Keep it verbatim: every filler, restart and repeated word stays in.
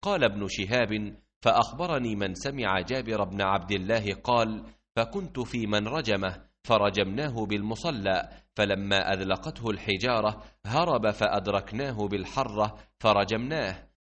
قال ابن شهاب: فأخبرني من سمع جابر بن عبد الله قال: فكنت في من رجمه فرجمناه بالمصلى، فلما أذلقته الحجارة هرب فأدركناه بالحرة فرجمناه،